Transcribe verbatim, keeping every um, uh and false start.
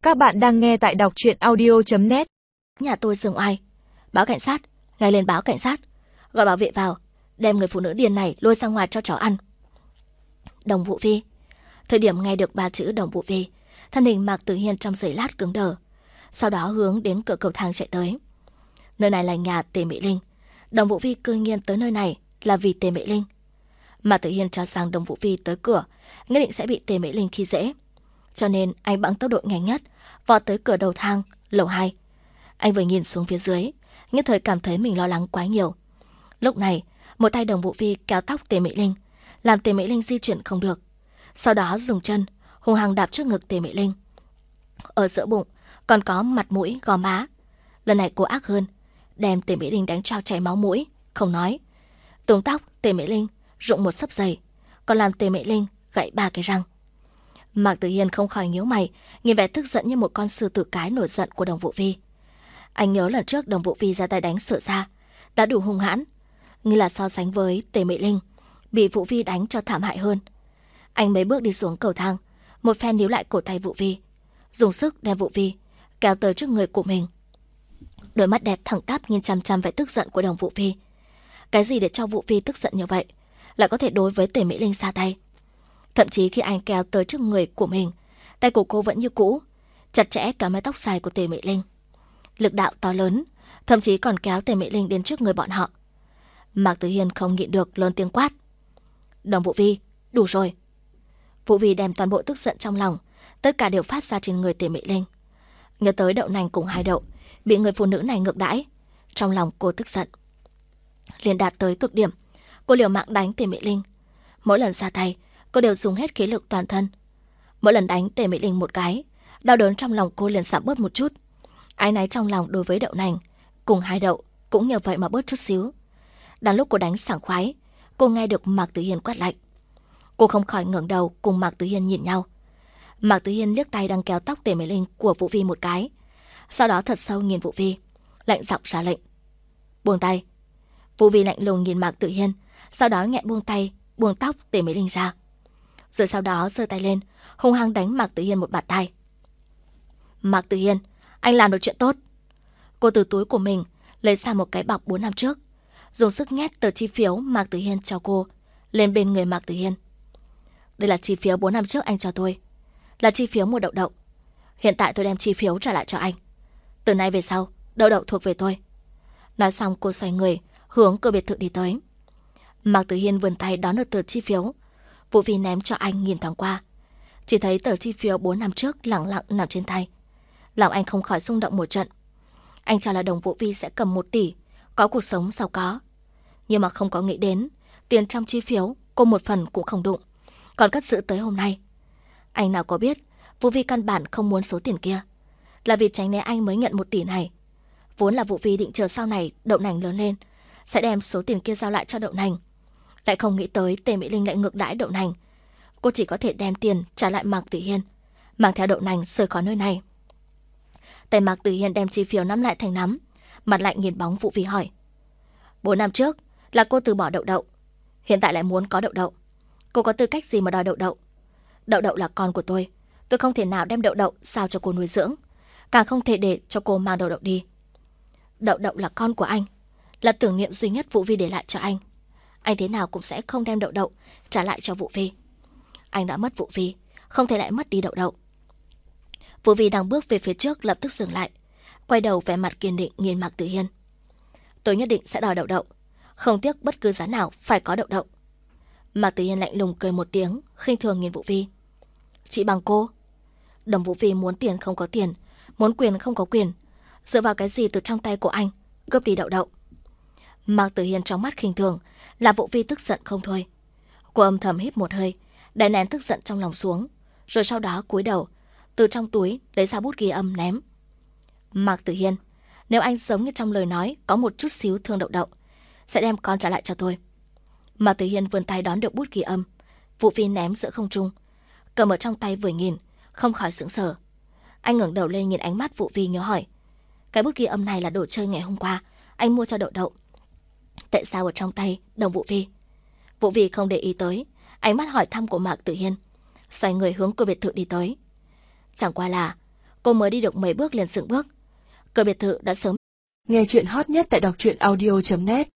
Các bạn đang nghe tại đọc truyện audio chấm net. Nhà tôi dừng oai. Báo cảnh sát, ngay lên báo cảnh sát. Gọi bảo vệ vào, đem người phụ nữ điên này lôi ra ngoài cho chó ăn. Đồng Vũ Vi. Thời điểm nghe được ba chữ Đồng Vũ Vi, thân hình Mạc Tử Hiên trong giây lát cứng đờ. Sau đó hướng đến cửa cầu thang chạy tới. Nơi này là nhà Tề Mỹ Linh. Đồng Vũ Vi cư nhiên tới nơi này là vì Tề Mỹ Linh. Mạc Tử Hiên cho rằng Đồng Vũ Vi tới cửa nhất định sẽ bị Tề Mỹ Linh khi dễ, cho nên anh bằng tốc độ nhanh nhất vọt tới cửa đầu thang lầu hai. Anh vừa nhìn xuống phía dưới, nhất thời cảm thấy mình lo lắng quá nhiều. Lúc này, một tay Đồng Vũ Vi kéo tóc Tề Mỹ Linh, làm Tề Mỹ Linh di chuyển không được. Sau đó dùng chân hung hăng đạp trước ngực Tề Mỹ Linh. Ở giữa bụng còn có mặt mũi gò má. Lần này cô ác hơn, đem Tề Mỹ Linh đánh cho chảy máu mũi, không nói. Túm tóc Tề Mỹ Linh rụng một xấp giày, còn làm Tề Mỹ Linh gãy ba cái răng. Mạc Tử Hiên không khỏi nhíu mày, nhìn vẻ tức giận như một con sư tử cái nổi giận của Đồng Vũ Vi. Anh nhớ lần trước Đồng Vũ Vi ra tay đánh Sở Gia đã đủ hung hãn, như là so sánh với Tề Mỹ Linh, bị Vũ Vi đánh cho thảm hại hơn. Anh mấy bước đi xuống cầu thang, một phen níu lại cổ tay Vũ Vi, dùng sức đem Vũ Vi kéo tới trước người của mình. Đôi mắt đẹp thẳng tắp nhìn chăm chăm vẻ tức giận của Đồng Vũ Vi. Cái gì để cho Vũ Vi tức giận như vậy, lại có thể đối với Tề Mỹ Linh ra tay? Thậm chí khi anh kéo tới trước người của mình, tay của cô vẫn như cũ, chặt chẽ cả mái tóc dài của Tề Mỹ Linh. Lực đạo to lớn, thậm chí còn kéo Tề Mỹ Linh đến trước người bọn họ. Mạc Tử Hiên không nhịn được lớn tiếng quát: Đồng Vũ Vi, đủ rồi. Vũ Vi đem toàn bộ tức giận trong lòng, tất cả đều phát ra trên người Tề Mỹ Linh. Nhớ tới Đậu Nành cùng Hai Đậu bị người phụ nữ này ngược đãi, trong lòng cô tức giận liền đạt tới cực điểm. Cô liều mạng đánh Tề Mỹ Linh. Mỗi lần ra tay, cô đều dùng hết khí lực toàn thân. Mỗi lần đánh Tề Mỹ Linh một cái, đau đớn trong lòng cô liền giảm bớt một chút. Áy náy trong lòng đối với Đậu Nành cùng Hai Đậu cũng nhờ vậy mà bớt chút xíu. Đang lúc cô đánh sảng khoái, cô nghe được Mạc Tử Hiên quát lạnh. Cô không khỏi ngẩng đầu cùng Mạc Tử Hiên nhìn nhau. Mạc Tử Hiên liếc tay đang kéo tóc Tề Mỹ Linh của Vũ Vi một cái, sau đó thật sâu nhìn Vũ Vi, lạnh giọng ra lệnh: Buông tay. Vũ Vi lạnh lùng nhìn Mạc Tử Hiên, sau đó nhẹ buông tay, buông tóc Tề Mỹ Linh ra, rồi sau đó giơ tay lên, hung hăng đánh Mạc Tử Hiên một bạt tai. Mạc Tử Hiên, anh làm được chuyện tốt. Cô từ túi của mình lấy ra một cái bọc bốn năm trước, dùng sức nhét tờ chi phiếu Mạc Tử Hiên cho cô lên bên người Mạc Tử Hiên. Đây là chi phiếu bốn năm trước anh cho tôi, là chi phiếu mua Đậu Đậu. Hiện tại tôi đem chi phiếu trả lại cho anh. Từ nay về sau, Đậu Đậu thuộc về tôi. Nói xong cô xoay người hướng cửa biệt thự đi tới. Mạc Tử Hiên vươn tay đón được tờ chi phiếu. Vũ Vi ném cho anh nhìn thoáng qua, chỉ thấy tờ chi phiếu bốn năm trước lẳng lặng nằm trên tay. Lòng anh không khỏi xung động một trận. Anh cho là Đồng Vũ Vi sẽ cầm một tỷ, có cuộc sống giàu có. Nhưng mà không có nghĩ đến tiền trong chi phiếu cô một phần cũng không đụng, còn cất giữ tới hôm nay. Anh nào có biết Vũ Vi căn bản không muốn số tiền kia, là vì tránh né anh mới nhận một tỷ này. Vốn là Vũ Vi định chờ sau này Đậu Nành lớn lên sẽ đem số tiền kia giao lại cho Đậu Nành, lại không nghĩ tới Tề Mỹ Linh lại ngược đãi Đậu Nành. Cô chỉ có thể đem tiền trả lại Mạc Tử Hiên, mang theo Đậu Nành rời khỏi nơi này. Tay Mạc Tử Hiên đem chi phiếu nắm lại thành nắm, mặt lạnh nhìn bóng Vũ Vi hỏi: Bốn năm trước là cô từ bỏ Đậu Đậu, hiện tại lại muốn có Đậu Đậu. Cô có tư cách gì mà đòi Đậu Đậu? Đậu Đậu là con của tôi, tôi không thể nào đem Đậu Đậu sao cho cô nuôi dưỡng, càng không thể để cho cô mang Đậu Đậu đi. Đậu Đậu là con của anh, là tưởng niệm duy nhất Vũ Vi để lại cho anh. Anh thế nào cũng sẽ không đem Đậu Đậu trả lại cho Vũ Vi. Anh đã mất Vũ Vi, không thể lại mất đi Đậu Đậu. Vũ Vi đang bước về phía trước lập tức dừng lại, quay đầu vẻ mặt kiên định nhìn Mạc Tử Hiên. Tôi nhất định sẽ đòi Đậu Đậu, không tiếc bất cứ giá nào phải có Đậu Đậu. Mạc Tử Hiên lạnh lùng cười một tiếng, khinh thường nhìn Vũ Vi. Chị bằng cô? Đồng Vũ Vi muốn tiền không có tiền, muốn quyền không có quyền, dựa vào cái gì từ trong tay của anh cướp đi Đậu Đậu? Mạc Tử Hiên trong mắt khinh thường, là Vũ Vi tức giận không thôi. Cô âm thầm hít một hơi, đè nén tức giận trong lòng xuống, rồi sau đó cúi đầu từ trong túi lấy ra bút ghi âm ném. Mạc Tử Hiên, nếu anh giống như trong lời nói có một chút xíu thương Đậu Đậu, sẽ đem con trả lại cho tôi. Mạc Tử Hiên vươn tay đón được bút ghi âm, Vũ Vi ném giữa không trung, cầm ở trong tay vừa nhìn, không khỏi sững sờ. Anh ngẩng đầu lên nhìn ánh mắt Vũ Vi nhớ hỏi: Cái bút ghi âm này là đồ chơi ngày hôm qua anh mua cho Đậu Đậu, tại sao ở trong tay Đồng Vũ Vi? Vũ Vi không để ý tới ánh mắt hỏi thăm của Mạc Tử Hiên, xoay người hướng cửa biệt thự đi tới. Chẳng qua là Cô mới đi được mấy bước liền sững bước. Cửa biệt thự đã sớm. Nghe chuyện hot nhất tại đọc truyện audio chấm net